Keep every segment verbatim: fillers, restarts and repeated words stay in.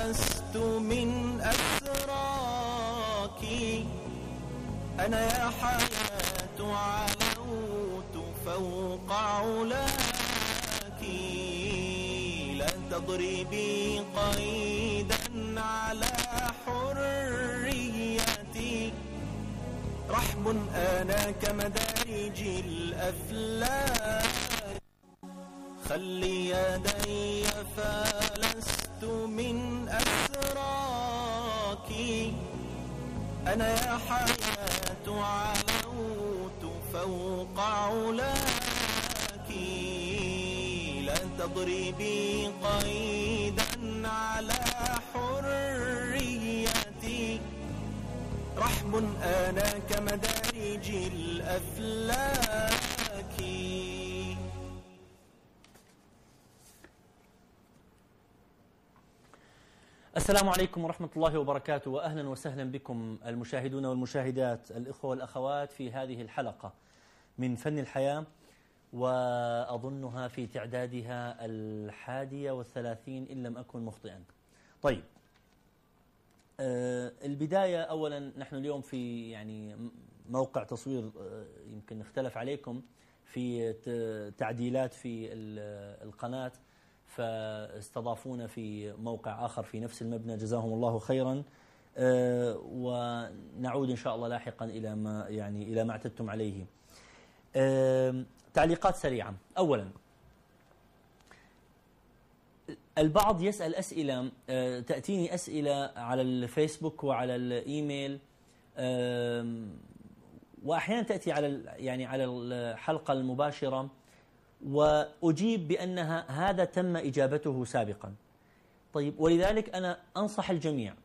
لست من أسراك، أنا يا حياة علوت فوق علاك، لا تضربي قيدا على حريتي، رحب أنا كمدارج الأفلاك، خلي يدي فلست من أسراك، أنا يا حياة علوت فوق علاك، لا تضربي قيدا على حريتي، رحب أنا كمدارج الأفلاك. السلام عليكم ورحمة الله وبركاته، وأهلا وسهلا بكم المشاهدون والمشاهدات الإخوة والأخوات في هذه الحلقة من فن الحياة، وأظنها في تعدادها الحادية والثلاثين إن لم أكن مخطئا. طيب، أه البداية أولا، نحن اليوم في يعني موقع تصوير أه يمكن اختلف عليكم في تعديلات في القناة، فاستضافونا في موقع آخر في نفس المبنى، جزاهم الله خيرا، أه ونعود إن شاء الله لاحقا إلى ما يعني إلى ما اعتدتم عليه. أه تعليقات سريعة. أولا، البعض يسأل أسئلة، أه تأتيني أسئلة على الفيسبوك وعلى الإيميل، أه وأحيانا تأتي على يعني على الحلقة المباشرة، وأجيب بأنها هذا تم إجابته سابقا. طيب، ولذلك أنا أنصح الجميع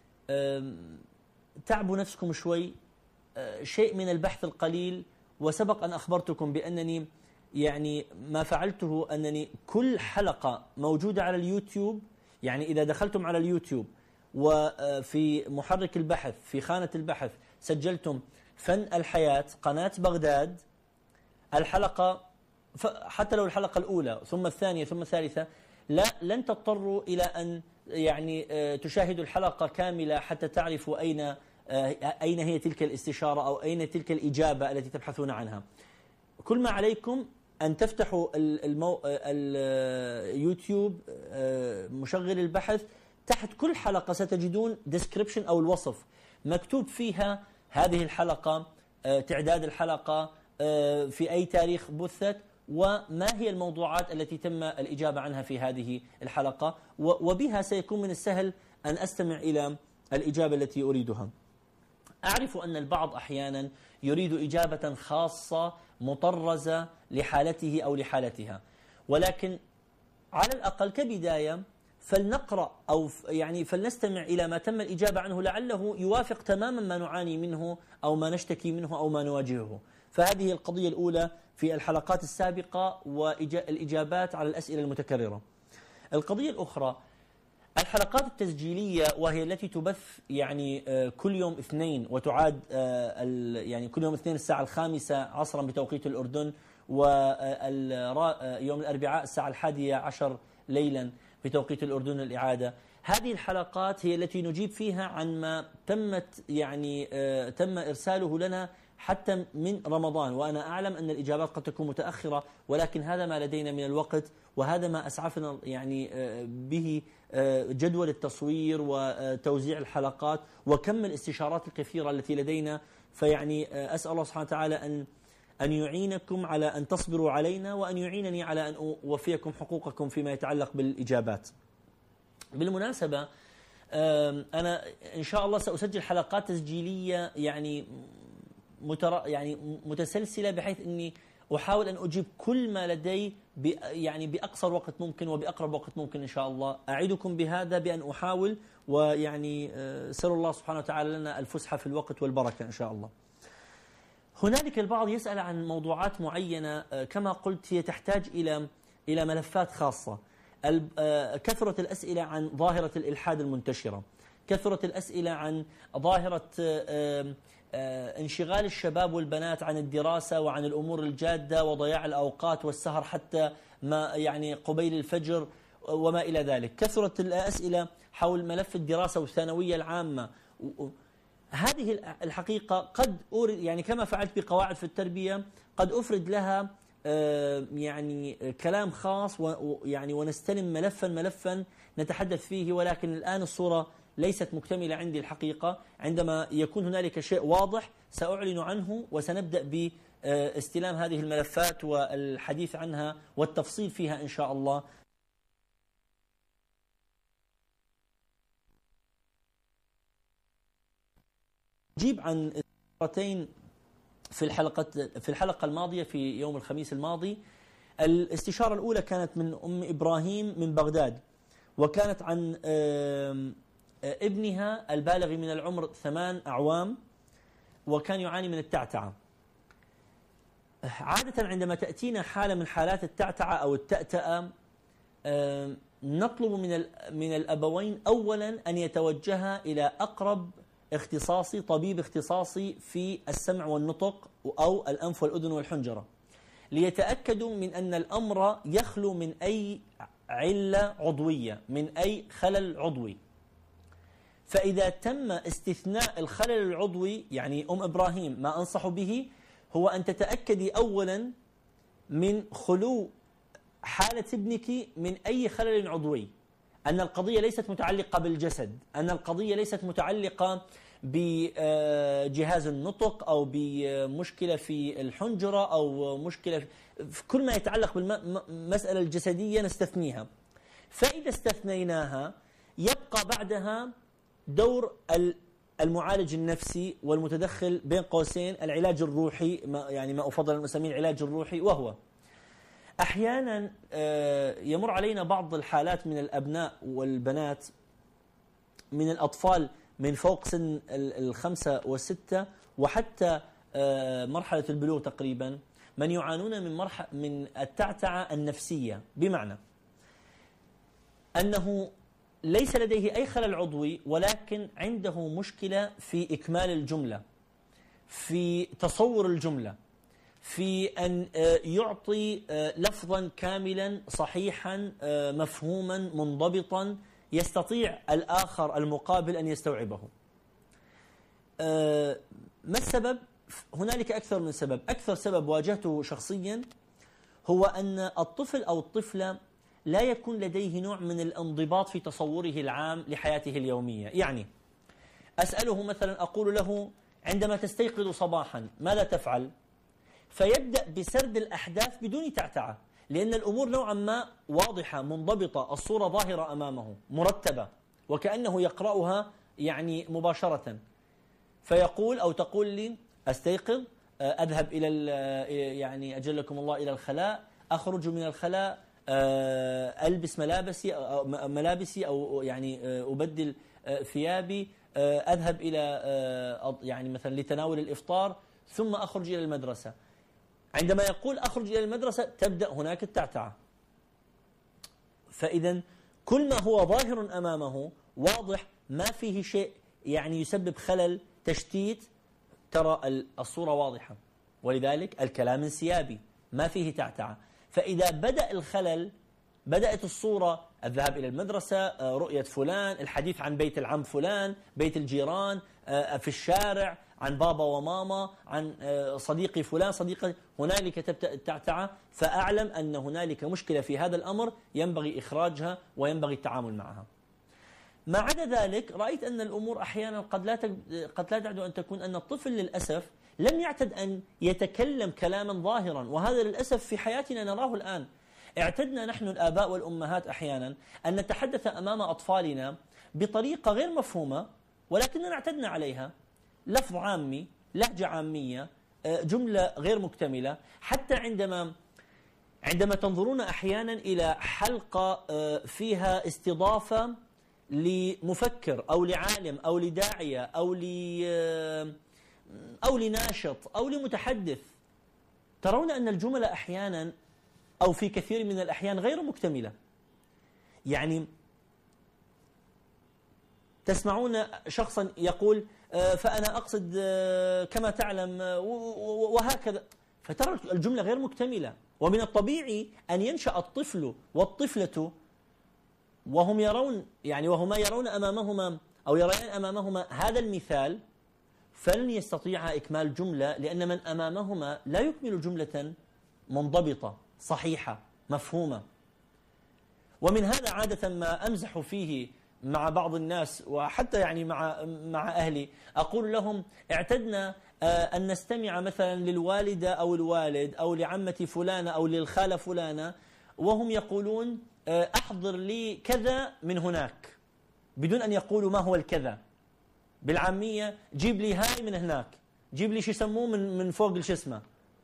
تعبوا نفسكم شوي، شيء من البحث القليل. وسبق أن أخبرتكم بأنني يعني ما فعلته أنني كل حلقة موجودة على اليوتيوب، يعني إذا دخلتم على اليوتيوب وفي محرك البحث في خانة البحث سجلتم فن الحياة قناة بغداد، الحلقة حتى لو الحلقة الأولى ثم الثانية ثم الثالثة، لا لن تضطروا إلى أن يعني تشاهدوا الحلقة كاملة حتى تعرفوا أين أين هي تلك الاستشارة أو أين تلك الإجابة التي تبحثون عنها. كل ما عليكم أن تفتحوا المو... اليوتيوب، مشغل البحث، تحت كل حلقة ستجدون ديسكريبشن أو الوصف مكتوب فيها هذه الحلقة، تعداد الحلقة، في أي تاريخ بثت، وما هي الموضوعات التي تم الإجابة عنها في هذه الحلقة، وبها سيكون من السهل أن أستمع إلى الإجابة التي أريدها. أعرف أن البعض أحيانا يريد إجابة خاصة مطرزة لحالته أو لحالتها، ولكن على الأقل كبداية فلنقرأ أو يعني فلنستمع إلى ما تم الإجابة عنه، لعله يوافق تماما ما نعاني منه أو ما نشتكي منه أو ما نواجهه. فهذه القضية الأولى في الحلقات السابقة والإجابات على الأسئلة المتكررة. القضية الأخرى، الحلقات التسجيلية، وهي التي تبث يعني كل يوم اثنين وتعاد يعني كل يوم اثنين الساعة الخامسة عصرا بتوقيت الأردن، ويوم الأربعاء الساعة الحادية عشر ليلا بتوقيت الأردن الإعادة. هذه الحلقات هي التي نجيب فيها عن ما تمت يعني تم إرساله لنا حتى من رمضان، وأنا أعلم أن الإجابات قد تكون متأخرة، ولكن هذا ما لدينا من الوقت، وهذا ما أسعفنا يعني به جدول التصوير وتوزيع الحلقات وكم الاستشارات الكثيرة التي لدينا. فيعني أسأل الله سبحانه وتعالى أن أن يعينكم على أن تصبروا علينا، وأن يعينني على أن أوفيكم حقوقكم فيما يتعلق بالإجابات. بالمناسبة، أنا إن شاء الله سأسجل حلقات تسجيلية يعني متر... يعني متسلسلة، بحيث أني أحاول أن أجيب كل ما لدي ب... يعني بأقصر وقت ممكن وبأقرب وقت ممكن إن شاء الله. أعدكم بهذا بأن أحاول، ويعني سأل الله سبحانه وتعالى لنا الفسحة في الوقت والبركة إن شاء الله. هنالك البعض يسأل عن موضوعات معينة، كما قلت هي تحتاج إلى إلى ملفات خاصة. كثرة الأسئلة عن ظاهرة الإلحاد المنتشرة، كثرة الأسئلة عن ظاهرة انشغال الشباب والبنات عن الدراسة وعن الأمور الجادة وضياع الأوقات والسهر حتى ما يعني قبيل الفجر، وما إلى ذلك. كثرت الأسئلة حول ملف الدراسة والثانوية العامة. هذه الحقيقة قد أورد يعني كما فعلت بقواعد في التربية قد أفرد لها يعني كلام خاص ويعني ونستلم ملفا ملفا نتحدث فيه، ولكن الآن الصورة ليست مكتملة عندي الحقيقة. عندما يكون هنالك شيء واضح سأعلن عنه وسنبدأ باستلام هذه الملفات والحديث عنها والتفصيل فيها إن شاء الله. أجيب عن استشارتين في الحلقة في الحلقة الماضية في يوم الخميس الماضي. الاستشارة الأولى كانت من أم إبراهيم من بغداد، وكانت عن ابنها البالغ من العمر ثمان أعوام، وكان يعاني من التعتعة. عادة عندما تأتينا حالة من حالات التعتعة أو التأتأة نطلب من من الأبوين أولا أن يتوجها إلى أقرب اختصاصي، طبيب اختصاصي في السمع والنطق أو الأنف والأذن والحنجرة، ليتأكدوا من أن الأمر يخلو من أي علة عضوية، من أي خلل عضوي. فإذا تم استثناء الخلل العضوي، يعني أم إبراهيم ما أنصح به هو أن تتأكدي أولا من خلو حالة ابنك من أي خلل عضوي، أن القضية ليست متعلقة بالجسد، أن القضية ليست متعلقة بجهاز النطق أو بمشكلة في الحنجرة أو مشكلة في كل ما يتعلق بالمسألة الجسدية نستثنيها. فإذا استثنيناها يبقى بعدها دور المعالج النفسي والمتدخل بين قوسين العلاج الروحي، يعني ما أفضل أن أسميه العلاج الروحي، وهو أحيانا يمر علينا بعض الحالات من الأبناء والبنات من الأطفال من فوق سن الخمسة والستة وحتى مرحلة البلوغ تقريبا، من يعانون من مرحلة من التعتعة النفسية، بمعنى أنه ليس لديه أي خلل عضوي ولكن عنده مشكلة في إكمال الجملة، في تصور الجملة، في أن يعطي لفظا كاملا صحيحا مفهوما منضبطا يستطيع الآخر المقابل أن يستوعبه. ما السبب؟ هنالك أكثر من سبب. أكثر سبب واجهته شخصيا هو أن الطفل أو الطفلة لا يكون لديه نوع من الانضباط في تصوره العام لحياته اليومية. يعني أسأله مثلا، أقول له عندما تستيقظ صباحا ماذا تفعل؟ فيبدأ بسرد الأحداث بدون تعتعة، لأن الأمور نوعا ما واضحة منضبطة، الصورة ظاهرة أمامه مرتبة وكأنه يقرأها يعني مباشرة. فيقول أو تقول لي أستيقظ، أذهب إلى يعني أجلكم الله إلى الخلاء، أخرج من الخلاء، ألبس ملابسي أو ملابسي أو يعني أبدل ثيابي، أذهب إلى يعني مثلا لتناول الإفطار، ثم أخرج إلى المدرسة. عندما يقول أخرج إلى المدرسة تبدأ هناك التعتعة. فإذا كل ما هو ظاهر أمامه واضح، ما فيه شيء يعني يسبب خلل تشتيت، ترى الصورة واضحة، ولذلك الكلام انسيابي ما فيه تعتعة. فإذا بدأ الخلل، بدأت الصورة الذهاب إلى المدرسة، رؤية فلان، الحديث عن بيت العم فلان، بيت الجيران، في الشارع، عن بابا وماما، عن صديقي فلان، صديقي، هنالك تبدأ التعتعة. فأعلم أن هنالك مشكلة في هذا الأمر ينبغي إخراجها وينبغي التعامل معها. ما عدا ذلك رأيت أن الأمور أحيانا قد لا قد لا تعد أن تكون أن الطفل للأسف لم يعتد أن يتكلم كلاما ظاهرا، وهذا للأسف في حياتنا نراه الآن. اعتدنا نحن الآباء والأمهات أحيانا أن نتحدث أمام أطفالنا بطريقة غير مفهومة، ولكننا اعتدنا عليها، لفظ عامي، لهجة عامية، جملة غير مكتملة. حتى عندما عندما تنظرون أحيانا إلى حلقة فيها استضافة لمفكر أو لعالم أو لداعية أو ل أو لناشط أو لمتحدث، ترون أن الجمل أحيانا أو في كثير من الأحيان غير مكتملة. يعني تسمعون شخصا يقول فأنا أقصد كما تعلم وهكذا، فترى الجملة غير مكتملة. ومن الطبيعي أن ينشأ الطفل والطفلة وهم يرون يعني وهما يرون أمامهما أو يريان أمامهما هذا المثال، فلن يستطيع إكمال جملة، لأن من أمامهما لا يكمل جملة منضبطة صحيحة مفهومة. ومن هذا عادة ما أمزح فيه مع بعض الناس، وحتى يعني مع مع أهلي، أقول لهم اعتدنا أن نستمع مثلا للوالدة أو الوالد أو لعمة فلانة أو للخالة فلانة وهم يقولون أحضر لي كذا من هناك، بدون أن يقولوا ما هو الكذا. بالعامية جيب لي هاي من هناك، جيب لي شو يسموه من من فوق شو اسمه.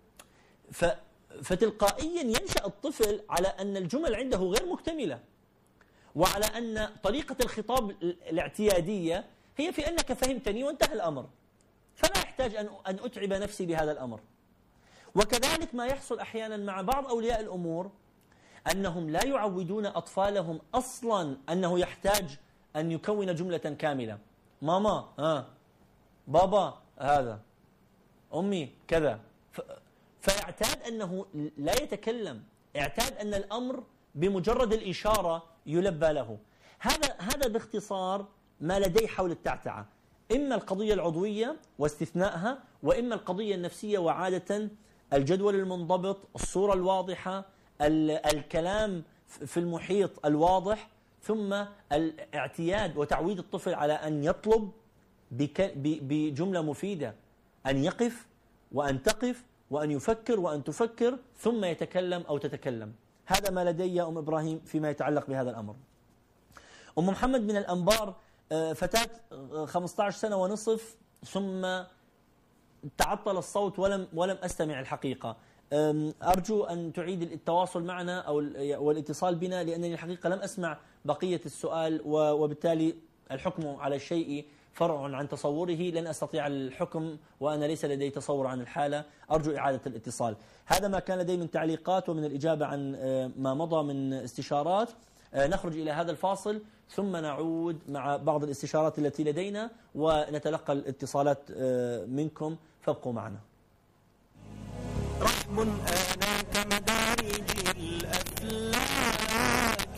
فتلقائيا ينشأ الطفل على أن الجمل عنده غير مكتملة، وعلى أن طريقة الخطاب الاعتيادية هي في أنك فهمتني وانتهى الأمر، فلا أحتاج أن أن أتعب نفسي بهذا الأمر. وكذلك ما يحصل أحيانا مع بعض أولياء الأمور أنهم لا يعودون أطفالهم أصلا أنه يحتاج أن يكون جملة كاملة. ماما ها، بابا هذا، أمي كذا، فيعتاد أنه لا يتكلم، اعتاد أن الأمر بمجرد الإشارة يلبى له. هذا هذا باختصار ما لدي حول التعتعة، إما القضية العضوية واستثنائها، وإما القضية النفسية وعادة الجدول المنضبط، الصورة الواضحة، الكلام في المحيط الواضح، ثم الاعتياد وتعويد الطفل على أن يطلب بجملة مفيدة، أن يقف وأن تقف وأن يفكر وأن تفكر ثم يتكلم أو تتكلم. هذا ما لدي يا أم إبراهيم فيما يتعلق بهذا الأمر. أم محمد من الأنبار، فتاة خمسة عشر سنة ونصف، ثم تعطل الصوت ولم ولم أستمع الحقيقة. أرجو أن تعيد التواصل معنا أو والاتصال بنا، لأنني الحقيقة لم أسمع بقية السؤال، وبالتالي الحكم على الشيء فرع عن تصوره، لن أستطيع الحكم وأنا ليس لدي تصور عن الحالة. أرجو إعادة الاتصال. هذا ما كان لدي من تعليقات ومن الإجابة عن ما مضى من استشارات. نخرج إلى هذا الفاصل ثم نعود مع بعض الاستشارات التي لدينا ونتلقى الاتصالات منكم، فابقوا معنا. رحم آناك مدارج الأفلاك.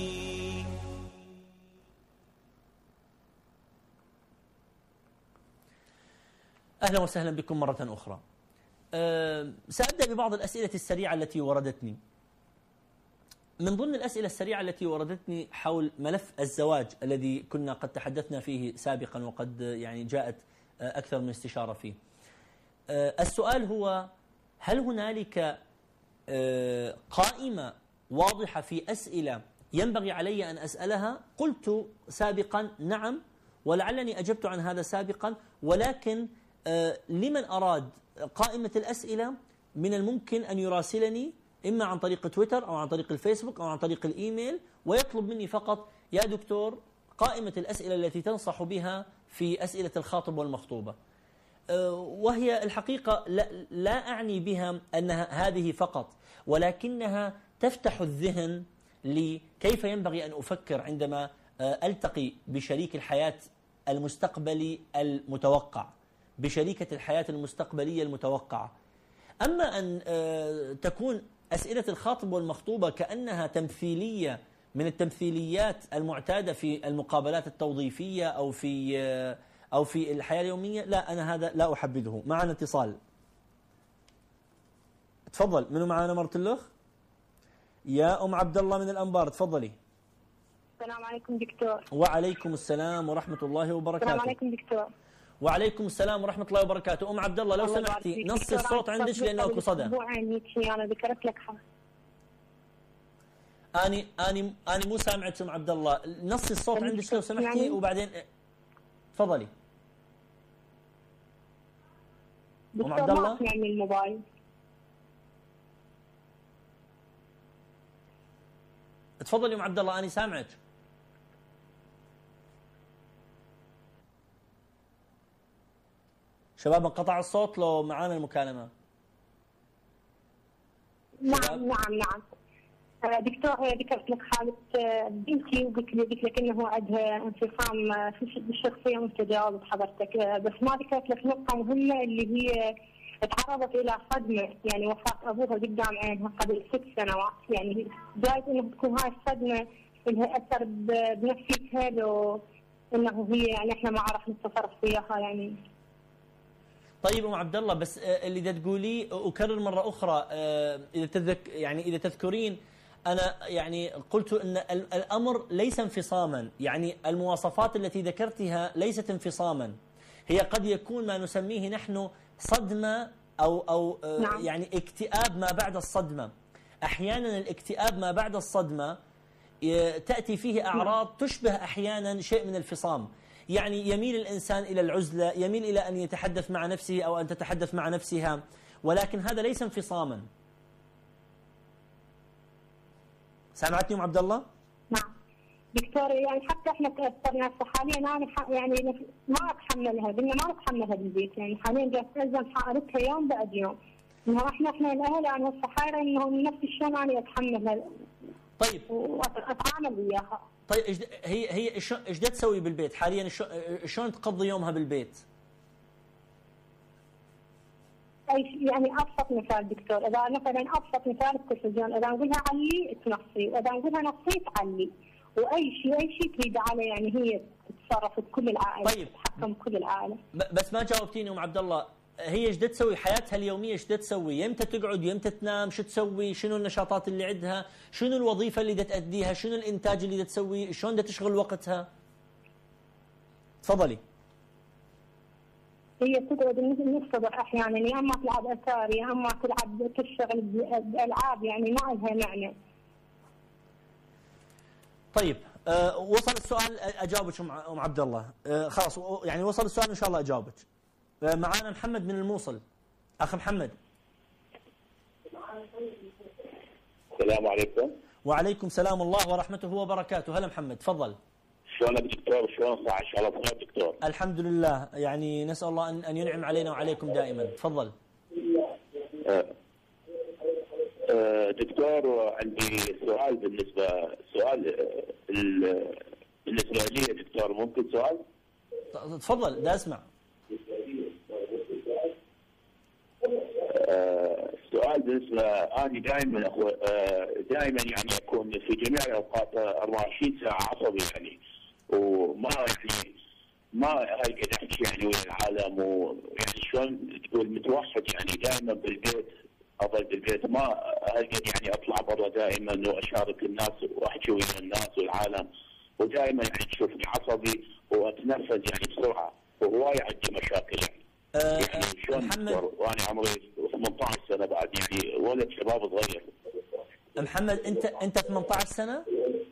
أهلا وسهلا بكم مرة أخرى. أه سأبدأ ببعض الأسئلة السريعة التي وردتني. من ضمن الأسئلة السريعة التي وردتني حول ملف الزواج الذي كنا قد تحدثنا فيه سابقا، وقد يعني جاءت أكثر من استشارة فيه. أه السؤال هو: هل هنالك أه قائمة واضحة في أسئلة ينبغي علي أن أسألها؟ قلت سابقا نعم، ولعلني أجبت عن هذا سابقا، ولكن أه لمن أراد قائمة الأسئلة من الممكن أن يراسلني إما عن طريق تويتر أو عن طريق الفيسبوك أو عن طريق الإيميل، ويطلب مني فقط: يا دكتور قائمة الأسئلة التي تنصح بها في أسئلة الخاطب والمخطوبة. أه وهي الحقيقة لا, لا أعني بها أنها هذه فقط، ولكنها تفتح الذهن لكيف ينبغي أن أفكر عندما ألتقي بشريك الحياة المستقبلي المتوقع، بشريكة الحياة المستقبلية المتوقعة. أما أن تكون أسئلة الخاطب والمخطوبة كأنها تمثيلية من التمثيليات المعتادة في المقابلات التوظيفية أو في أو في الحياة اليومية، لا، أنا هذا لا أحبذه. معنا اتصال. تفضل. منو معنا مرة الأخ؟ يا أم عبد الله من الأنبار، تفضلي. السلام عليكم دكتور. وعليكم السلام ورحمة الله وبركاته. السلام عليكم دكتور. وعليكم السلام ورحمة الله وبركاته. أم عبد الله لو سمحتي نصي الصوت عندك لأنه اكو صدى. أنا ذكرت لك حاجة. أني أني أني مو سامعك أم عبد الله، نصي الصوت عندك لو سمحتي وبعدين تفضلي. أم عبد الله. دكتور ما الموبايل. تفضلي أم عبد الله، أني سامعك. شباب انقطع الصوت لو معانا المكالمة. نعم نعم نعم دكتور، هي ذكرت لك حالة بنتي وقلت لي قلت لك انه عندها انفصام في الشخصية متجاوز حضرتك، بس ما ذكرت لك نقطة مهمة اللي هي تعرضت الى صدمة، يعني وفاة ابوها قدام عينها قبل ست سنوات، يعني جايز انه تكون هاي الصدمة لها اثر بنفسيتها لو انه هي يعني احنا ما عرفنا نتصرف وياها يعني. طيب ام عبد الله، بس اللي اذا تقولي اكرر مره اخرى، اذا تذك يعني اذا تذكرين انا يعني قلت ان الامر ليس انفصاما، يعني المواصفات التي ذكرتها ليست انفصاما، هي قد يكون ما نسميه نحن صدمه او او نعم. يعني اكتئاب ما بعد الصدمه. احيانا الاكتئاب ما بعد الصدمه تاتي فيه اعراض تشبه احيانا شيء من الفصام، يعني يميل الانسان الى العزله، يميل الى ان يتحدث مع نفسه او ان تتحدث مع نفسها، ولكن هذا ليس انفصاما. سامعتني ام عبد الله؟ نعم دكتور، يعني حتى احنا تاثرنا حاليا انا يعني ما اتحملها، قلنا ما اتحملها بالبيت، يعني حاليا جالسه الزم حالتها يوم بعد يوم، انه احنا احنا الاهل انا هسه حايره انه نفس الشلون انا اتحملها. طيب واتعامل وياها. طيب هي هي ايش دا تسوي بالبيت حاليا؟ شلون تقضي يومها بالبيت؟ اي يعني ابسط مثال دكتور، اذا مثلا ابسط مثال التلفزيون، اذا نقولها علي تنصي، واذا نقولها نصي تعلي، واي شيء اي شيء تريد عليه يعني هي تتصرف بكل العائله. طيب تتحكم بكل العائله. بس ما جاوبتيني ام عبد الله، هي ايش دا تسوي حياتها اليوميه؟ ايش دا تسوي؟ يمتى تقعد؟ يمتى تنام؟ شو تسوي؟ شنو النشاطات اللي عندها؟ شنو الوظيفه اللي دا تأديها؟ شنو الانتاج اللي دا تسويه؟ شلون دا تشغل وقتها؟ تفضلي. هي تقعد من الصبح احيانا يا اما تلعب اتاري يا اما تلعب تشتغل بالعاب، يعني ما لها معنى. طيب أه وصل السؤال، اجاوبك ام عبد الله. أه خلاص يعني وصل السؤال ان شاء الله اجاوبك. أه معانا محمد من الموصل. اخ محمد. السلام عليكم. وعليكم السلام الله ورحمته وبركاته. هلا محمد تفضل. شلونك دكتور؟ شلون صح ان شاء الله بخير دكتور؟ الحمد لله، يعني نسال الله ان ان ينعم علينا وعليكم دائما. تفضل. أه أه دكتور عندي سؤال بالنسبه سؤال بالنسبه لي دكتور، ممكن سؤال؟ تفضل دا اسمع. أه السؤال بالنسبه انا دائما دائما يعني اكون في جميع الاوقات أربعة وعشرين ساعه عصبي يعني، وما يعني ما هالقد احكي يعني ويا العالم، ويعني شلون تقول متوحد يعني دائما بالبيت، اظل بالبيت ما هالقد يعني اطلع برا دائما واشارك الناس واحكي ويا الناس والعالم، ودائما يعني تشوفني عصبي واتنفس يعني بسرعه، وهوايه عندي مشاكل يعني. أه يعني شلون محمد، وانا عمري ثمانية عشر سنه بعد يعني ولد شباب صغير. محمد انت انت ثمانية عشر سنه؟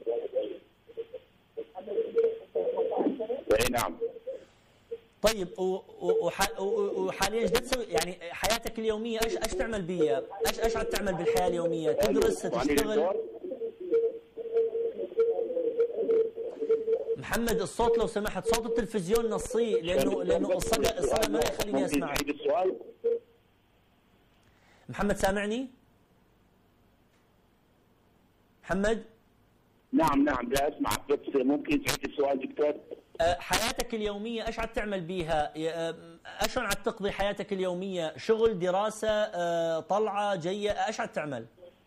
اي نعم. طيب وحاليا ايش تسوي؟ يعني حياتك اليوميه ايش ايش تعمل بيها؟ ايش ايش عاد تعمل بالحياه اليوميه؟ تدرس، تشتغل؟ محمد الصوت لو سمحت، صوت التلفزيون نصيه لانه لانه الصدى الصدى ما يخليني اسمعك. محمد سامعني؟ محمد؟ نعم نعم لا اسمعك، بس ممكن تعيد السؤال دكتور؟ حياتك اليومية ايش عاد تعمل بيها؟ اشلون عاد تقضي حياتك اليومية؟ شغل، دراسة، طلعة جاية، ايش عاد تعمل؟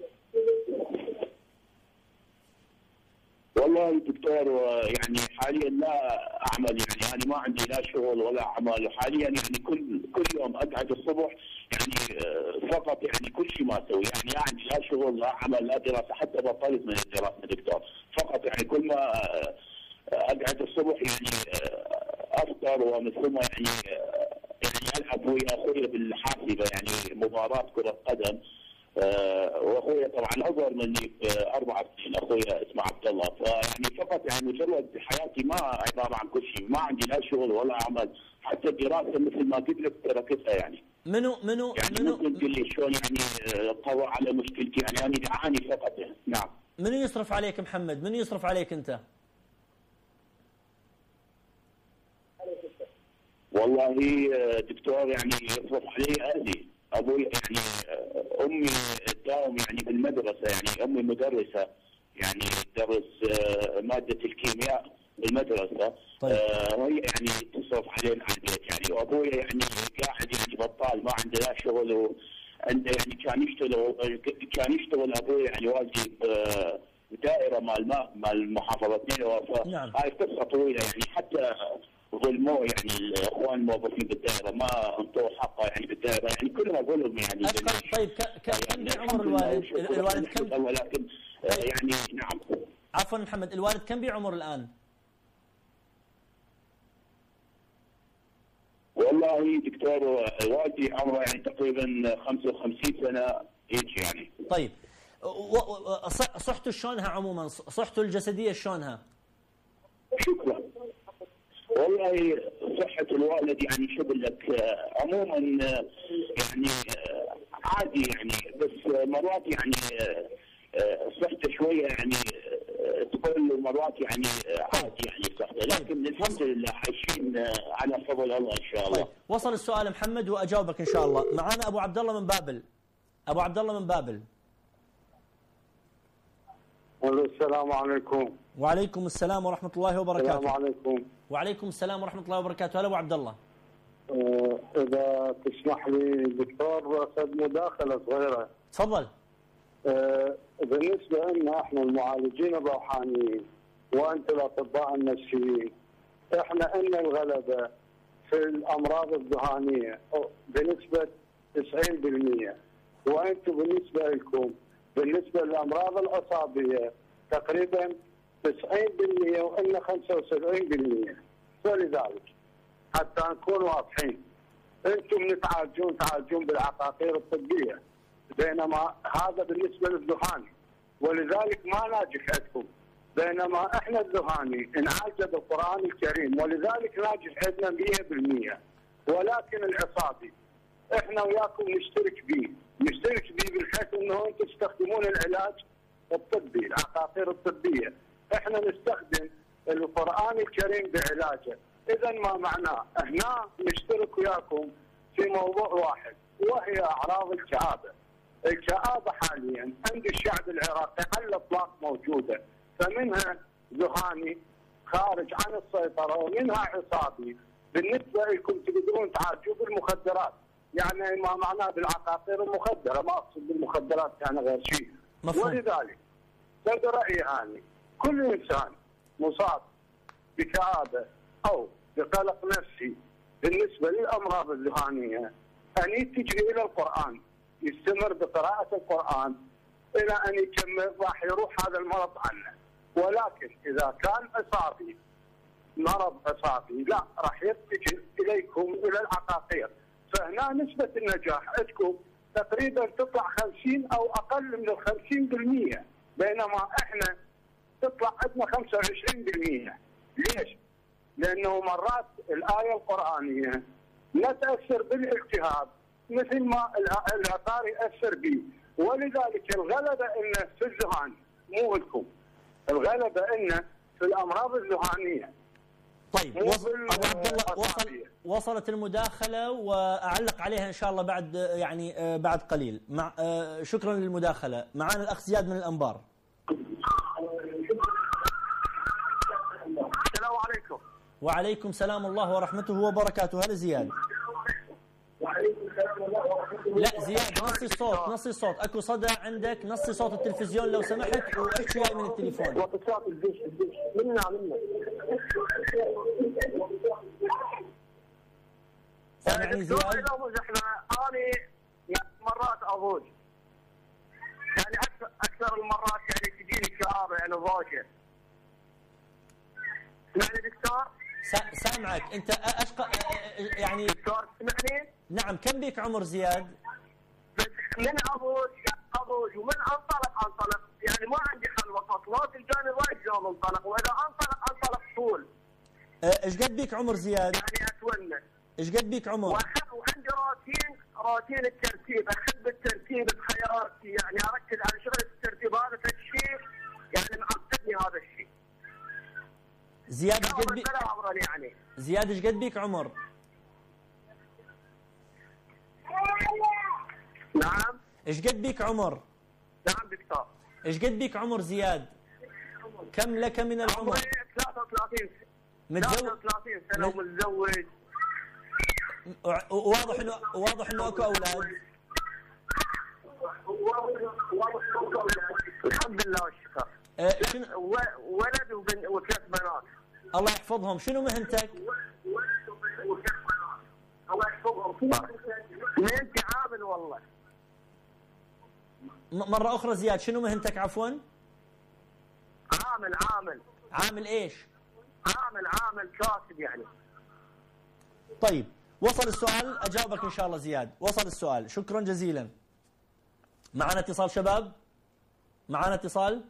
والله دكتور يعني حاليا لا اعمل، يعني انا ما عندي لا شغل ولا اعمل، وحاليا يعني كل كل يوم اقعد الصبح يعني فقط يعني كل شيء ما اسوي، يعني لا عندي لا شغل لا عمل لا دراسة، حتى بطلت من الدراسة دكتور، فقط يعني كل ما اقعد الصبح يعني افطر ومن ثم يعني يعني العب ويا اخوي بالحاسبه يعني مباراه كره قدم، واخوي طبعا اصغر مني باربع سنين، اخوي اسمه عبد الله، فيعني فقط يعني مجرد حياتي ما عباره عن كل شيء، ما عندي لا شغل ولا عمل، حتى الدراسه مثل ما قلت لك تركتها يعني. منو منو يعني منو ممكن تقول لي شلون يعني قضى على مشكلتي؟ يعني انا اعاني فقط يعني. نعم. منو يصرف عليك محمد؟ منو يصرف عليك انت؟ والله دكتور يعني يصرف علي اهلي، ابوي يعني امي تداوم يعني بالمدرسه، يعني امي مدرسه يعني تدرس ماده الكيمياء بالمدرسه. طيب. وهي يعني تصرف علينا على البيت يعني، وابوي يعني قاعد يعني بطال ما عنده لا شغل، وعنده يعني كان يشتغل كان يشتغل ابوي يعني والدي الدائره مال مال المحافظه نينوى. نعم. هاي قصه طويله يعني، حتى ظلموه يعني الاخوان الموظفين بالدائره، ما انطوه حقه يعني بالدائره، يعني كلها ظلم يعني. طيب كم بعمر الوالد؟ الوالد كم؟ ولكن يعني نعم. عفوا محمد، الوالد كم بعمر الان؟ والله دكتور والدي عمره يعني تقريبا خمسة وخمسين سنه هيك يعني. طيب صحته شلونها عموما؟ صحته الجسديه شلونها؟ شكرا. والله صحة الوالد يعني شو بقول لك عموما يعني عادي يعني، بس مرات يعني صحته شويه يعني تقول مرات يعني عادي يعني صحته، لكن الحمد لله عايشين على فضل الله ان شاء الله. طيب وصل السؤال محمد واجاوبك ان شاء الله. معانا ابو عبد الله من بابل. ابو عبد الله من بابل. السلام عليكم. وعليكم السلام ورحمة الله وبركاته. السلام عليكم. وعليكم السلام ورحمة الله وبركاته. هلا أبو عبد الله. أه إذا تسمح لي دكتور أخذ مداخلة صغيرة. تفضل. أه بالنسبة لنا احنا المعالجين الروحانيين وأنتم الأطباء النفسيين، احنا إن الغلبة في الأمراض الذهانية بنسبة تسعين بالمئة، وأنتم بالنسبة لكم بالنسبة للأمراض العصابية تقريبا تسعين بالمئة وإن خمسة وسبعين بالمئة. فلذلك حتى نكون واضحين، أنتم نتعالجون تعالجون بالعقاقير الطبية، بينما هذا بالنسبة للذهاني، ولذلك ما ناجح عندكم، بينما احنا الذهاني نعالجه بالقرآن الكريم ولذلك ناجح عندنا مئة بالمئة. ولكن العصابي احنا وياكم نشترك به، نشترك به بالحيث انه انتم تستخدمون العلاج الطبي، العقاقير الطبيه، احنا نستخدم القران الكريم بعلاجه. اذا ما معناه هنا نشترك وياكم في موضوع واحد وهي اعراض الكآبه. الكآبه حاليا عند الشعب العراقي على الاطلاق موجوده، فمنها ذهاني خارج عن السيطره ومنها عصابي. بالنسبه لكم تقدرون تعالجوا بالمخدرات، يعني ما معناه بالعقاقير المخدره، ما اقصد بالمخدرات يعني غير شيء. مفهوم. ولذلك برأيي هاني كل انسان مصاب بكآبه او بقلق نفسي بالنسبه للامراض الذهانيه ان يتجه الى القران، يستمر بقراءه القران الى ان يكمل راح يروح هذا المرض عنه. ولكن اذا كان عصابي مرض عصابي لا راح يتجه اليكم الى العقاقير، فهنا نسبة النجاح عندكم تقريبا تطلع خمسين أو أقل من الخمسين بالمئة، بينما إحنا تطلع عندنا خمسة وعشرين بالمئة. ليش؟ لأنه مرات الآية القرآنية لا تأثر بالالتهاب مثل ما العقار يأثر به، ولذلك الغلبة إنه في الذهان مو لكم، الغلبة إنه في الأمراض الذهانية. طيب وصل ابو عبد الله، وصل وصلت المداخله واعلق عليها ان شاء الله بعد يعني بعد قليل. مع شكرا للمداخله. معنا الاخ زياد من الانبار. السلام عليكم. وعليكم السلام الله ورحمته وبركاته. هلا زياد. وعليكم السلام الله ورحمته. لا زياد نصي الصوت، نصي الصوت، اكو صدى عندك، نصي صوت التلفزيون لو سمحت واحكي وياي من التليفون. وقت الدش الدش منا منا. سامعني زياد؟ احنا اني مرات اضوج يعني اكثر اكثر المرات يعني تجيني كآبه يعني ضوجه. سمعني دكتور؟ سامعك. انت اشق يعني دكتور تسمعني؟ نعم. كم بيك عمر زياد؟ من اضوج اضوج ومن انطلق انطلق، يعني ما عندي حل وسط، لا تلقاني رايح يوم انطلق، واذا انطلق انطلق طول. ايش قد بيك عمر زياد؟ يعني اتونس. ايش قد بيك عمر؟ وعندي روتين روتين الترتيب، احب الترتيب بحياتي، يعني اركز على شغل الترتيب، هذا الشيء يعني معقدني هذا الشيء. زياد ايش قد بيك؟ يعني زياد ايش قد بيك عمر؟ نعم. ايش قد بيك عمر؟ نعم دكتور. ايش قد بيك عمر زياد؟ كم لك من العمر؟ ثلاثة وثلاثين. متزوج؟ ثلاثة وثلاثين سنة ومتزوج. واضح انه واضح انه اكو اولاد. الحمد لله والشكر. أه شنو ولد وبنت وثلاث بنات. الله يحفظهم. شنو مهنتك؟ ولد وبنت وثلاث بنات. الله يحفظهم. مهنتي عامل والله. مرة أخرى زياد، شنو مهنتك عفوا؟ عامل عامل عامل إيش؟ عامل عامل كاتب يعني. طيب وصل السؤال، أجاوبك إن شاء الله زياد. وصل السؤال، شكرا جزيلا. معنا اتصال شباب؟ معنا اتصال؟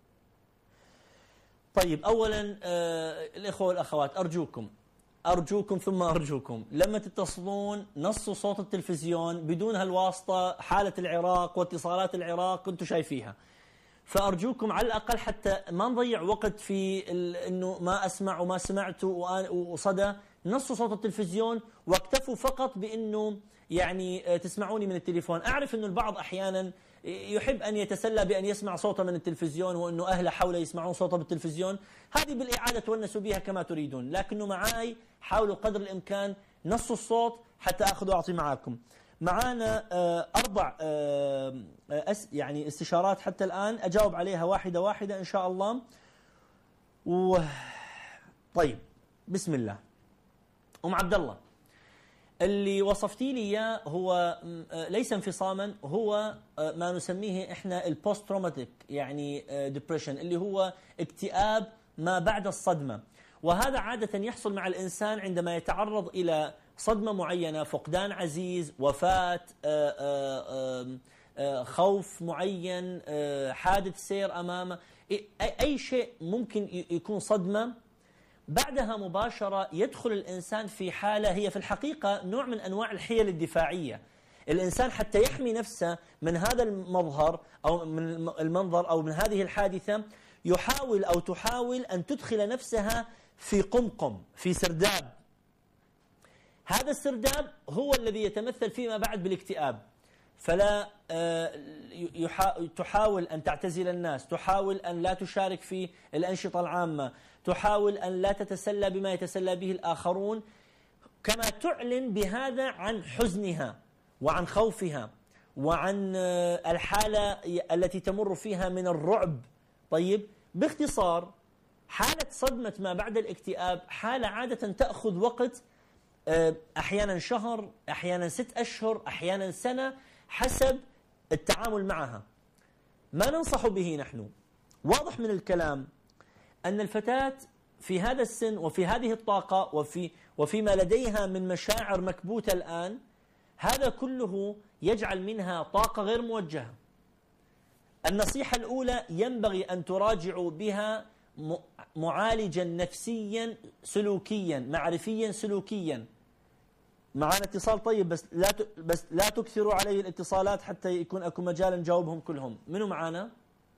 طيب أولا آه الإخوة والأخوات أرجوكم أرجوكم ثم أرجوكم لما تتصلون نصوا صوت التلفزيون بدون هالواسطة، حالة العراق واتصالات العراق كنتوا شايفيها، فأرجوكم على الأقل حتى ما نضيع وقت في أنه ما أسمع وما سمعت وصدى، نصوا صوت التلفزيون واكتفوا فقط بأنه يعني تسمعوني من التليفون. أعرف أنه البعض أحيانا يحب أن يتسلى بأن يسمع صوته من التلفزيون وأنه أهله حوله يسمعون صوته بالتلفزيون، هذه بالإعادة تونسوا بها كما تريدون، لكنه معاي حاولوا قدر الإمكان نصوا الصوت حتى أخذ وأعطي معاكم. معانا أربع يعني استشارات حتى الآن، أجاوب عليها واحدة واحدة إن شاء الله. و... طيب بسم الله. أم عبد الله، اللي وصفتي لي إياه هو ليس انفصاما، هو ما نسميه إحنا البوست تروماتيك يعني ديبريشن، اللي هو اكتئاب ما بعد الصدمة، وهذا عادة يحصل مع الإنسان عندما يتعرض إلى صدمة معينة، فقدان عزيز، وفاة، خوف معين، حادث سير أمامه، أي شيء ممكن يكون صدمة. بعدها مباشرة يدخل الإنسان في حالة هي في الحقيقة نوع من أنواع الحيل الدفاعية. الإنسان حتى يحمي نفسه من هذا المظهر أو من المنظر أو من هذه الحادثة يحاول أو تحاول أن تدخل نفسها في قمقم، في سرداب. هذا السرداب هو الذي يتمثل فيما بعد بالاكتئاب. فلا تحاول أن تعتزل الناس، تحاول أن لا تشارك في الأنشطة العامة، تحاول أن لا تتسلى بما يتسلى به الآخرون، كما تعلن بهذا عن حزنها وعن خوفها وعن الحالة التي تمر فيها من الرعب. طيب باختصار، حالة صدمة ما بعد الاكتئاب حالة عادة تأخذ وقت، أحيانا شهر، أحيانا ست أشهر، أحيانا سنة، حسب التعامل معها. ما ننصح به نحن، واضح من الكلام أن الفتاة في هذا السن وفي هذه الطاقة وفي وفيما لديها من مشاعر مكبوتة الآن، هذا كله يجعل منها طاقة غير موجهة. النصيحة الأولى ينبغي أن تراجعوا بها معالجا نفسيا سلوكيا معرفيا سلوكيا. معنا اتصال طيب، بس لا بس لا تكثروا علي الاتصالات حتى يكون اكو مجال نجاوبهم كلهم. منو معانا؟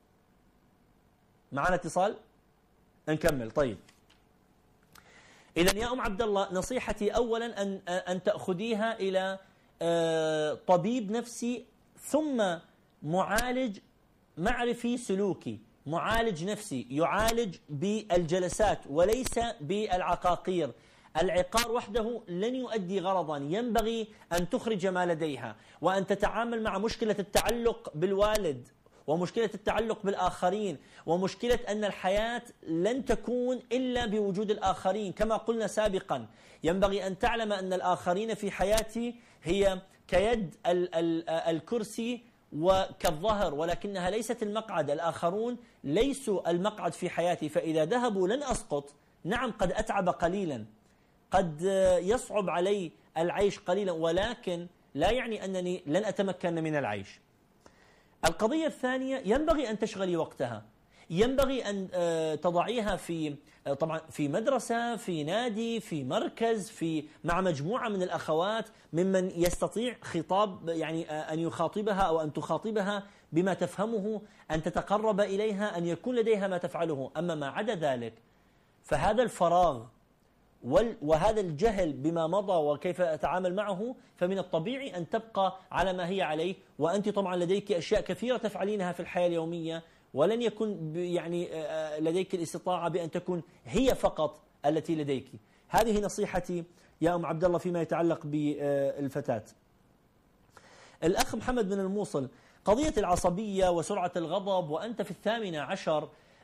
معنا اتصال؟ نكمل. طيب إذن يا أم عبد الله، نصيحتي أولا أن أن تأخذيها إلى طبيب نفسي ثم معالج معرفي سلوكي، معالج نفسي يعالج بالجلسات وليس بالعقاقير. العقار وحده لن يؤدي غرضا، ينبغي أن تخرج ما لديها وأن تتعامل مع مشكلة التعلق بالوالد ومشكلة التعلق بالآخرين ومشكلة أن الحياة لن تكون إلا بوجود الآخرين. كما قلنا سابقا، ينبغي أن تعلم أن الآخرين في حياتي هي كيد ال ال الكرسي وكالظهر، ولكنها ليست المقعد. الآخرون ليسوا المقعد في حياتي، فإذا ذهبوا لن أسقط. نعم قد أتعب قليلا، قد يصعب علي العيش قليلا، ولكن لا يعني أنني لن أتمكن من العيش. القضية الثانية، ينبغي أن تشغلي وقتها، ينبغي أن تضعيها في طبعا في مدرسة، في نادي، في مركز، في مع مجموعة من الأخوات ممن يستطيع خطاب يعني أن يخاطبها أو أن تخاطبها بما تفهمه، أن تتقرب إليها، أن يكون لديها ما تفعله. أما ما عدا ذلك فهذا الفراغ وهذا الجهل بما مضى وكيف أتعامل معه، فمن الطبيعي أن تبقى على ما هي عليه. وأنت طبعا لديك أشياء كثيرة تفعلينها في الحياة اليومية، ولن يكون يعني لديك الاستطاعة بأن تكون هي فقط التي لديك. هذه نصيحتي يا أم عبد الله فيما يتعلق بالفتاة. الأخ محمد من الموصل، قضية العصبية وسرعة الغضب وأنت في الثامنة عشر،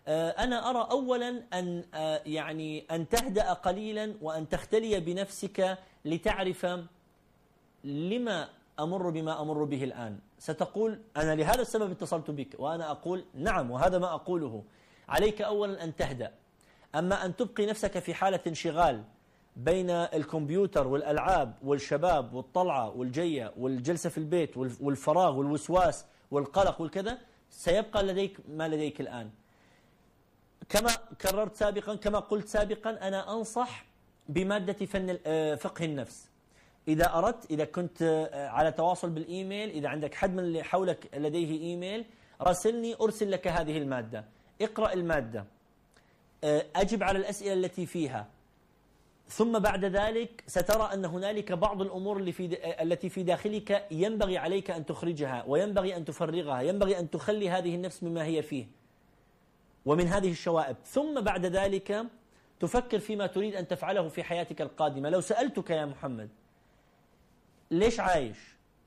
أنا أرى أولا أن يعني أن تهدأ قليلا وأن تختلي بنفسك لتعرف لما أمر بما أمر به الآن. ستقول أنا لهذا السبب اتصلت بك، وأنا أقول نعم وهذا ما أقوله. عليك أولا أن تهدأ. أما أن تبقي نفسك في حالة انشغال بين الكمبيوتر والألعاب والشباب والطلعة والجية والجلسة في البيت والفراغ والوسواس والقلق والكذا، سيبقى لديك ما لديك الآن. كما كررت سابقا، كما قلت سابقا، أنا أنصح بمادة فن فقه النفس. إذا أردت، إذا كنت على تواصل بالإيميل، إذا عندك حد من اللي حولك لديه إيميل، راسلني أرسل لك هذه المادة. اقرأ المادة، أجب على الأسئلة التي فيها، ثم بعد ذلك سترى أن هنالك بعض الأمور اللي في التي في داخلك ينبغي عليك أن تخرجها وينبغي أن تفرغها، ينبغي أن تخلي هذه النفس مما هي فيه ومن هذه الشوائب. ثم بعد ذلك تفكر فيما تريد أن تفعله في حياتك القادمة. لو سألتك يا محمد ليش عايش؟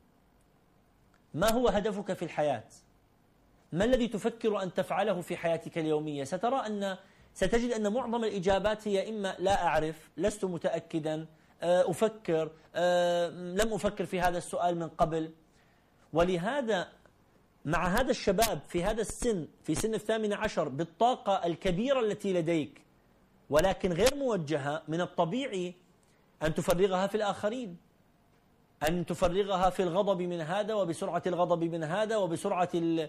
ما هو هدفك في الحياة؟ ما الذي تفكر أن تفعله في حياتك اليومية؟ سترى أن ستجد أن معظم الإجابات هي إما لا أعرف، لست متأكدا، أفكر، لم أفكر في هذا السؤال من قبل. ولهذا مع هذا الشباب في هذا السن، في سن الثامن عشر، بالطاقة الكبيرة التي لديك ولكن غير موجهة، من الطبيعي أن تفرغها في الآخرين، أن تفرغها في الغضب من هذا وبسرعة الغضب من هذا وبسرعة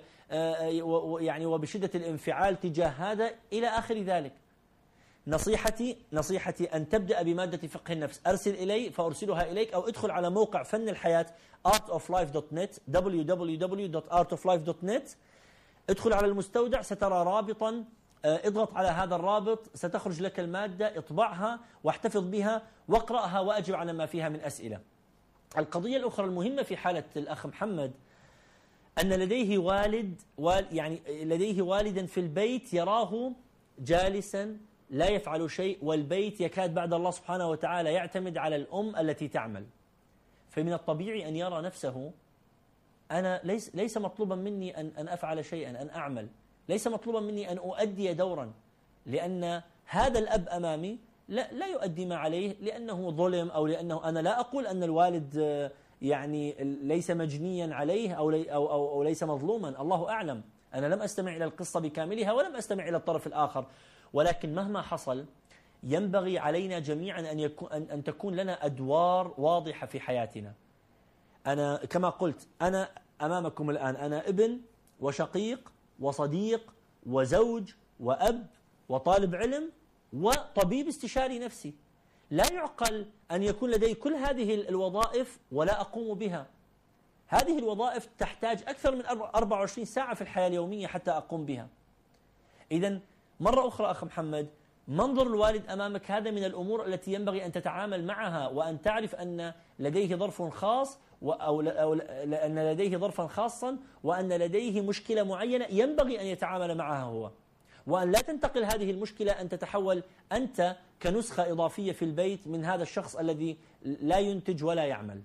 يعني وبشدة الانفعال تجاه هذا إلى آخر ذلك. نصيحتي نصيحتي أن تبدأ بمادة فقه النفس. أرسل إلي فأرسلها إليك، أو ادخل على موقع فن الحياة art of life dot net دبليو دبليو دبليو دوت art of life دوت net. ادخل على المستودع، سترى رابطا، اضغط على هذا الرابط، ستخرج لك المادة، اطبعها واحتفظ بها واقرأها وأجب على ما فيها من أسئلة. القضية الأخرى المهمة في حالة الأخ محمد أن لديه والد، يعني لديه والدا في البيت يراه جالسا لا يفعل شيء، والبيت يكاد بعد الله سبحانه وتعالى يعتمد على الأم التي تعمل. فمن الطبيعي أن يرى نفسه أنا ليس ليس مطلوبا مني أن أن أفعل شيئا، أن أعمل، ليس مطلوبا مني أن أؤدي دورا، لأن هذا الأب أمامي لا لا يؤدي ما عليه، لأنه ظلم أو لأنه، أنا لا أقول أن الوالد يعني ليس مجنيا عليه أو لي أو أو, أو ليس مظلوما، الله أعلم. أنا لم أستمع إلى القصة بكاملها ولم أستمع إلى الطرف الآخر، ولكن مهما حصل ينبغي علينا جميعا أن يكون أن, أن تكون لنا أدوار واضحة في حياتنا. أنا كما قلت، أنا أمامكم الآن أنا ابن وشقيق وصديق وزوج وأب وطالب علم وطبيب استشاري نفسي. لا يعقل أن يكون لدي كل هذه الوظائف ولا أقوم بها. هذه الوظائف تحتاج أكثر من أربعة وعشرين ساعة في الحياة اليومية حتى أقوم بها. إذن مرة أخرى أخ محمد، منظر الوالد أمامك هذا من الأمور التي ينبغي أن تتعامل معها، وأن تعرف أن لديه ظرف خاص أو أن لديه ظرفا خاصا، وأن لديه مشكلة معينة ينبغي أن يتعامل معها هو، وأن لا تنتقل هذه المشكلة أن تتحول أنت كنسخة إضافية في البيت من هذا الشخص الذي لا ينتج ولا يعمل.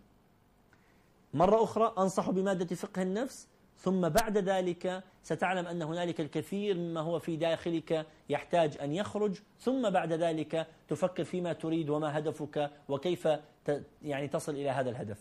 مرة أخرى أنصح بمادة فقه النفس، ثم بعد ذلك ستعلم أن هنالك الكثير مما هو في داخلك يحتاج أن يخرج، ثم بعد ذلك تفكر فيما تريد وما هدفك وكيف يعني تصل إلى هذا الهدف.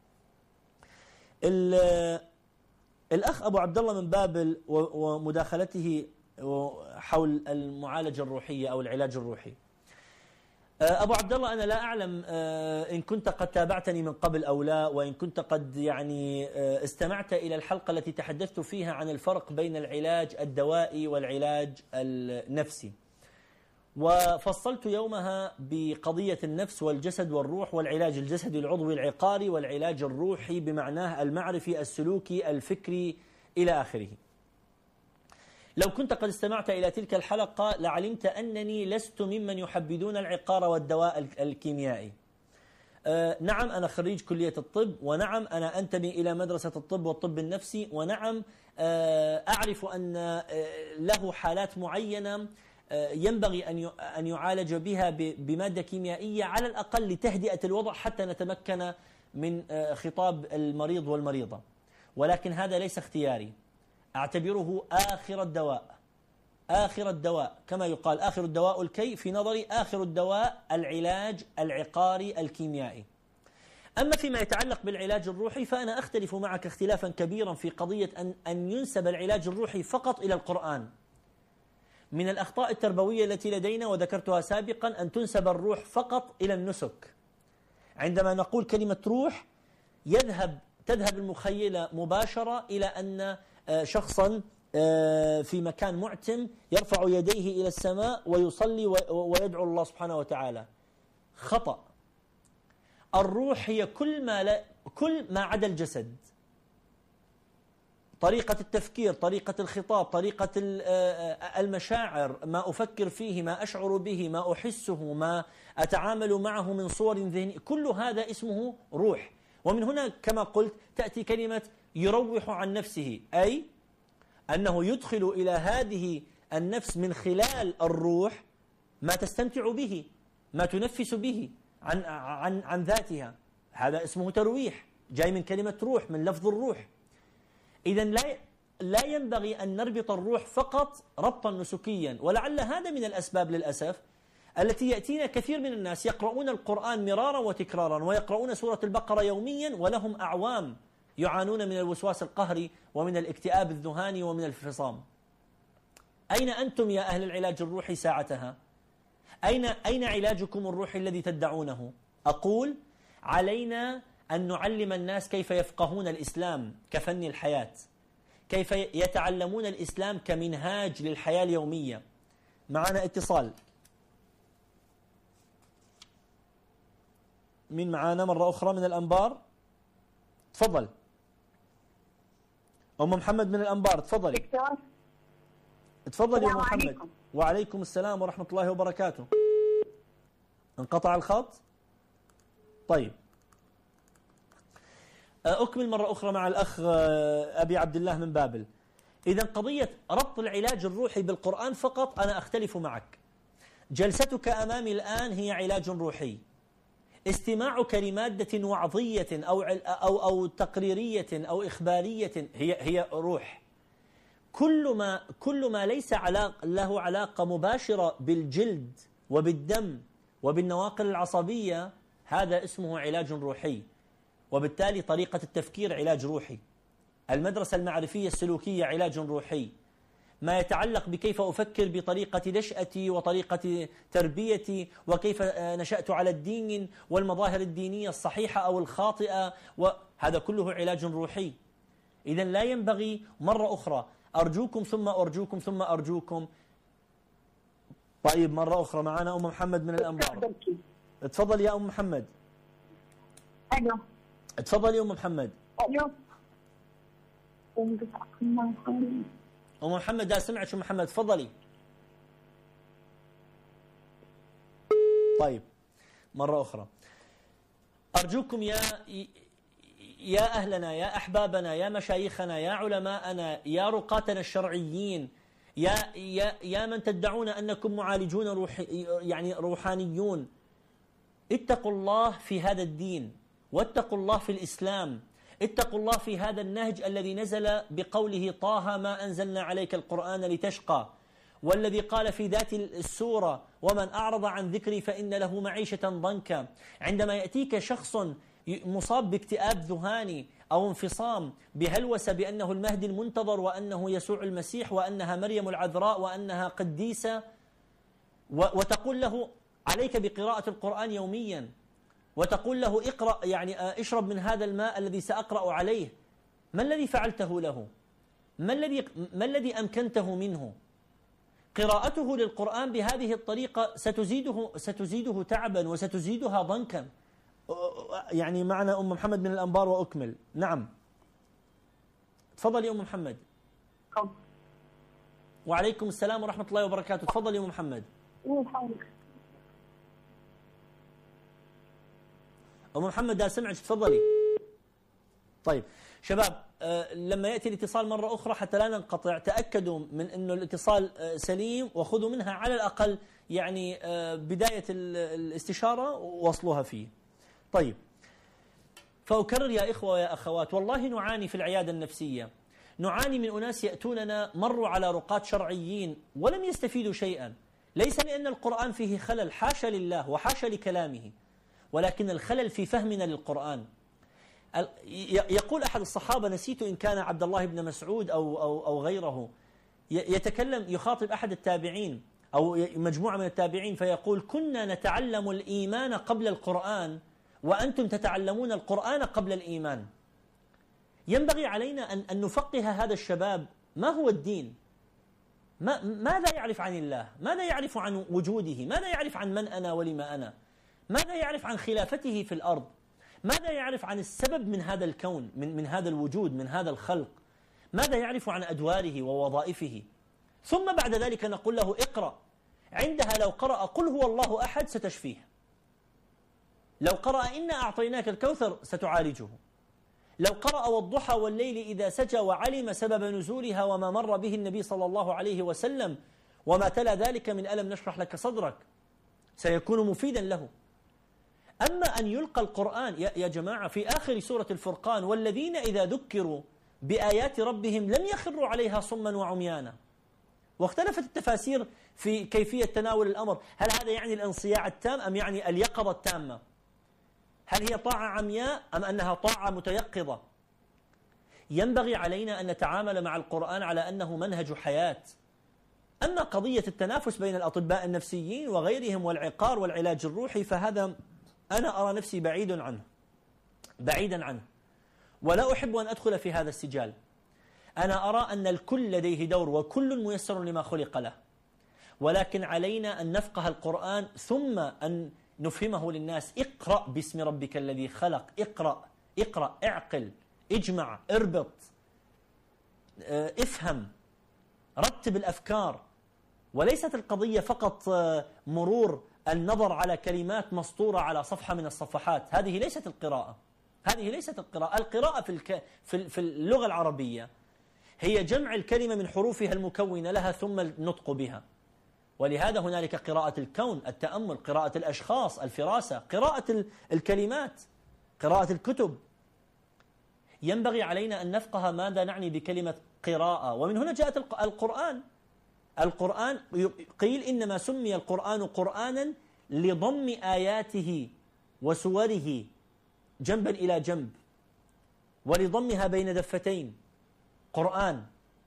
الأخ أبو عبد الله من بابل ومداخلته حول المعالجة الروحية أو العلاج الروحي. أبو عبد الله، أنا لا أعلم إن كنت قد تابعتني من قبل أو لا، وإن كنت قد يعني استمعت إلى الحلقة التي تحدثت فيها عن الفرق بين العلاج الدوائي والعلاج النفسي، وفصلت يومها بقضية النفس والجسد والروح، والعلاج الجسدي العضوي العقاري، والعلاج الروحي بمعناه المعرفي السلوكي الفكري إلى آخره. لو كنت قد استمعت إلى تلك الحلقة لعلمت أنني لست ممن يحبذون العقار والدواء الكيميائي. أه نعم، أنا خريج كلية الطب، ونعم أنا أنتمي إلى مدرسة الطب والطب النفسي، ونعم أه أعرف أن له حالات معينة أه ينبغي أن أن يعالج بها بمادة كيميائية على الأقل لتهدئة الوضع حتى نتمكن من أه خطاب المريض والمريضة، ولكن هذا ليس اختياري. أعتبره آخر الدواء، آخر الدواء، كما يقال آخر الدواء الكي، في نظري آخر الدواء العلاج العقاري الكيميائي. أما فيما يتعلق بالعلاج الروحي فأنا أختلف معك اختلافا كبيرا في قضية أن أن ينسب العلاج الروحي فقط إلى القرآن. من الأخطاء التربوية التي لدينا وذكرتها سابقا أن تنسب الروح فقط إلى النسك. عندما نقول كلمة روح يذهب تذهب المخيلة مباشرة إلى أن شخصا في مكان معتم يرفع يديه إلى السماء ويصلي ويدعو الله سبحانه وتعالى. خطأ. الروح هي كل ما لا كل ما عدا الجسد. طريقة التفكير، طريقة الخطاب، طريقة المشاعر، ما أفكر فيه، ما أشعر به، ما أحسه، ما أتعامل معه من صور ذهنية، كل هذا اسمه روح. ومن هنا كما قلت تأتي كلمة يروح عن نفسه، أي أنه يدخل إلى هذه النفس من خلال الروح ما تستمتع به، ما تنفس به عن عن عن ذاتها. هذا اسمه ترويح، جاي من كلمة روح، من لفظ الروح. إذا لا لا ينبغي أن نربط الروح فقط ربطا نسكيا، ولعل هذا من الأسباب للأسف التي يأتينا كثير من الناس يقرؤون القرآن مرارا وتكرارا ويقرؤون سورة البقرة يوميا ولهم أعوام يعانون من الوسواس القهري ومن الاكتئاب الذهاني ومن الانفصام. أين أنتم يا أهل العلاج الروحي ساعتها؟ أين أين علاجكم الروحي الذي تدعونه؟ أقول علينا أن نعلم الناس كيف يفقهون الإسلام كفن الحياة، كيف يتعلمون الإسلام كمنهاج للحياة اليومية. معنا اتصال. من معانا مرة أخرى من الأنبار؟ تفضل. أم محمد من الأنبار، تفضلي. تفضلي يا أم محمد. عليكم. وعليكم السلام ورحمة الله وبركاته. انقطع الخط؟ طيب. أكمل مرة أخرى مع الأخ أبي عبد الله من بابل. إذا قضية ربط العلاج الروحي بالقرآن فقط أنا أختلف معك. جلستك أمامي الآن هي علاج روحي. استماعك لمادة وعظية أو أو أو تقريرية أو إخبارية هي هي روح. كل ما كل ما ليس علاقة له علاقة مباشرة بالجلد وبالدم وبالنواقل العصبية هذا اسمه علاج روحي، وبالتالي طريقة التفكير علاج روحي. المدرسة المعرفية السلوكية علاج روحي. ما يتعلق بكيف أفكر بطريقة نشأتي وطريقة تربيتي وكيف نشأت على الدين والمظاهر الدينية الصحيحة أو الخاطئة، وهذا كله علاج روحي. إذا لا ينبغي، مرة أخرى أرجوكم ثم أرجوكم ثم أرجوكم. طيب مرة أخرى معنا أم محمد من الأنبار. تفضل يا أم محمد. ألو. تفضل يا أم محمد. ألو. أم محمد لا سمعت شو محمد، تفضلي. طيب مرة أخرى أرجوكم يا يا أهلنا، يا أحبابنا، يا مشايخنا، يا علماءنا، يا رقاتنا الشرعيين، يا يا يا من تدعون أنكم معالجون روحي يعني روحانيون، اتقوا الله في هذا الدين، واتقوا الله في الإسلام، اتقوا الله في هذا النهج الذي نزل بقوله طه ما أنزلنا عليك القرآن لتشقى، والذي قال في ذات السورة ومن أعرض عن ذكري فإن له معيشة ضنكا. عندما يأتيك شخص مصاب باكتئاب ذهاني أو انفصام بهلوسة بأنه المهدي المنتظر وأنه يسوع المسيح وأنها مريم العذراء وأنها قديسة، وتقول له عليك بقراءة القرآن يوميا، وتقول له اقرأ يعني اشرب من هذا الماء الذي سأقرأ عليه، ما الذي فعلته له؟ ما الذي ما الذي أمكنته منه؟ قراءته للقرآن بهذه الطريقة ستزيده ستزيده تعبا وستزيدها ضنكا. يعني معنا أم محمد من الأنبار وأكمل. نعم تفضلي أم محمد. وعليكم السلام ورحمة الله وبركاته. تفضلي أم محمد. أم محمد لا سمعت، تفضلي. طيب شباب آه لما يأتي الاتصال مرة أخرى حتى لا ننقطع تأكدوا من أنه الاتصال آه سليم، وخذوا منها على الأقل يعني آه بداية الاستشارة ووصلوها فيه. طيب فأكرر يا إخوة ويا أخوات، والله نعاني في العيادة النفسية، نعاني من أناس يأتوننا مروا على رقاة شرعيين ولم يستفيدوا شيئا، ليس لأن القرآن فيه خلل، حاشا لله وحاشا لكلامه، ولكن الخلل في فهمنا للقرآن. يقول أحد الصحابة، نسيت إن كان عبد الله بن مسعود أو, أو, أو غيره، يتكلم يخاطب أحد التابعين أو مجموعة من التابعين فيقول: كنا نتعلم الإيمان قبل القرآن وأنتم تتعلمون القرآن قبل الإيمان. ينبغي علينا أن, أن نفقه هذا الشباب ما هو الدين، ما ماذا يعرف عن الله، ماذا يعرف عن وجوده، ماذا يعرف عن من أنا ولما أنا، ماذا يعرف عن خلافته في الأرض، ماذا يعرف عن السبب من هذا الكون، من, من هذا الوجود، من هذا الخلق، ماذا يعرف عن أدواره ووظائفه. ثم بعد ذلك نقول له: اقرأ. عندها لو قرأ قل هو الله أحد ستشفيه، لو قرأ إنا أعطيناك الكوثر ستعالجه، لو قرأ والضحى والليل إذا سجى وعلم سبب نزولها وما مر به النبي صلى الله عليه وسلم وما تلا ذلك من ألم نشرح لك صدرك سيكون مفيدا له. أما أن يلقى القرآن يا جماعة في آخر سورة الفرقان: والذين إذا ذكروا بآيات ربهم لم يخروا عليها صما وعميانا. واختلفت التفاسير في كيفية تناول الأمر، هل هذا يعني الانصياع التام أم يعني اليقظة التامة؟ هل هي طاعة عمياء أم أنها طاعة متيقظة؟ ينبغي علينا أن نتعامل مع القرآن على أنه منهج حياة. أما قضية التنافس بين الأطباء النفسيين وغيرهم والعقار والعلاج الروحي فهذا أنا أرى نفسي بعيد عنه بعيدا عنه ولا أحب أن أدخل في هذا السجال. أنا أرى أن الكل لديه دور وكل ميسر لما خلق له، ولكن علينا أن نفقه القرآن ثم أن نفهمه للناس. اقرأ باسم ربك الذي خلق، اقرأ اقرأ اعقل، اجمع، اربط، افهم، رتب الأفكار. وليست القضية فقط مرور النظر على كلمات مسطورة على صفحة من الصفحات. هذه ليست القراءة، هذه ليست القراءة. القراءة في الك... في في اللغة العربية هي جمع الكلمة من حروفها المكونة لها ثم النطق بها. ولهذا هنالك قراءة الكون، التأمل، قراءة الأشخاص، الفراسة، قراءة الكلمات، قراءة الكتب. ينبغي علينا أن نفقه ماذا نعني بكلمة قراءة. ومن هنا جاءت القرآن. القرآن قيل إنما سمي القرآن قرآنا لضم آياته وسوره جنبا إلى جنب ولضمها بين دفتين. قرآن.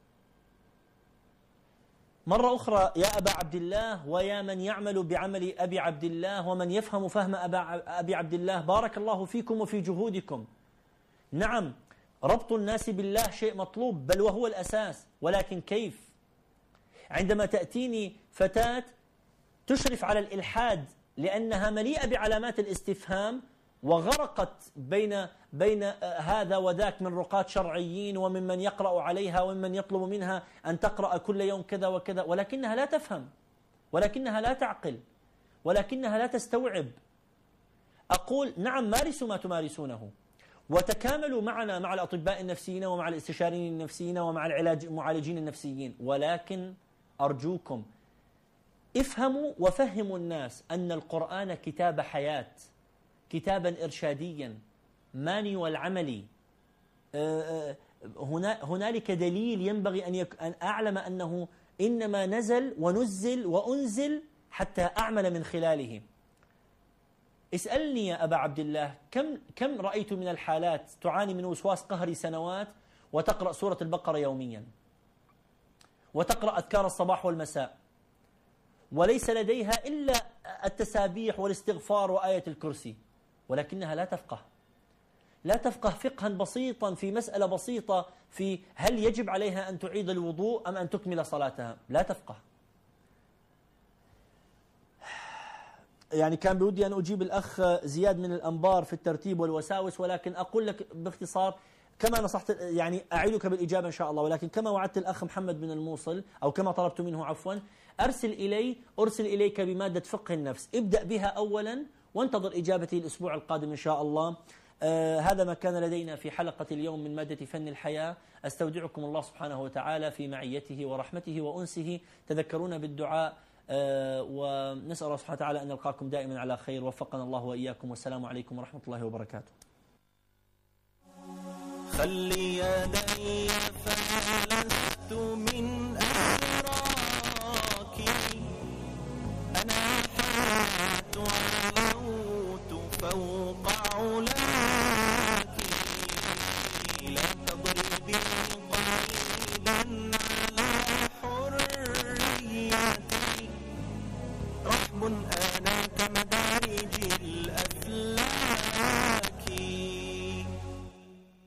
مرة أخرى: يا أبا عبد الله ويا من يعمل بعمل أبي عبد الله ومن يفهم فهم أبي عبد الله، بارك الله فيكم وفي جهودكم. نعم، ربط الناس بالله شيء مطلوب بل وهو الأساس، ولكن كيف؟ عندما تأتيني فتاة تشرف على الإلحاد لأنها مليئة بعلامات الاستفهام وغرقت بين بين هذا وذاك من رقاة شرعيين وممن يقرأ عليها وممن يطلب منها أن تقرأ كل يوم كذا وكذا، ولكنها لا تفهم، ولكنها لا تعقل، ولكنها لا تستوعب. أقول: نعم، مارسوا ما تمارسونه وتكاملوا معنا مع الأطباء النفسيين ومع الاستشاريين النفسيين ومع العلاج المعالجين النفسيين، ولكن أرجوكم افهموا وفهموا الناس أن القرآن كتاب حياة، كتابا إرشاديا مانيوال عملي. هنالك دليل ينبغي أن, يك... أن أعلم أنه إنما نزل ونزل وأنزل حتى أعمل من خلاله. اسألني يا أبا عبد الله كم, كم رأيت من الحالات تعاني من وسواس قهري سنوات وتقرأ سورة البقرة يوميا وتقرأ أذكار الصباح والمساء وليس لديها إلا التسابيح والاستغفار وآية الكرسي، ولكنها لا تفقه لا تفقه فقها بسيطا في مسألة بسيطة في هل يجب عليها أن تعيد الوضوء أم أن تكمل صلاتها، لا تفقه. يعني كان بودي أن أجيب الأخ زياد من الأنبار في الترتيب والوساوس، ولكن أقول لك باختصار كما نصحت، يعني أعيدك بالإجابة إن شاء الله، ولكن كما وعدت الأخ محمد من الموصل أو كما طلبت منه عفوا، أرسل إلي أرسل إليك بمادة فقه النفس، ابدأ بها أولا وانتظر إجابتي الأسبوع القادم إن شاء الله. آه هذا ما كان لدينا في حلقة اليوم من مادة فن الحياة. أستودعكم الله سبحانه وتعالى في معيته ورحمته وأنسه. تذكرونا بالدعاء، آه ونسأل الله سبحانه وتعالى أن نلقاكم دائما على خير. وفقنا الله وإياكم، والسلام عليكم ورحمة الله وبركاته. خلي يدي فلست من أسراك